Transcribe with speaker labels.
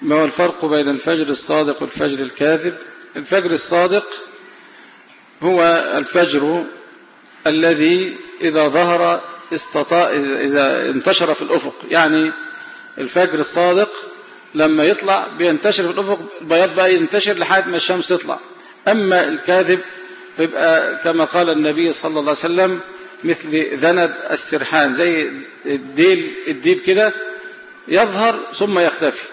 Speaker 1: ما هو الفرق بين الفجر الصادق والفجر الكاذب؟ الفجر الصادق هو الفجر الذي إذا ظهر إذا انتشر في الأفق، يعني الفجر الصادق لما يطلع بينتشر في الأفق، البياض بقى ينتشر لحد ما الشمس تطلع. أما الكاذب فيبقى كما قال النبي صلى الله عليه وسلم مثل ذنب السرحان، زي الديب كده، يظهر ثم يختفي.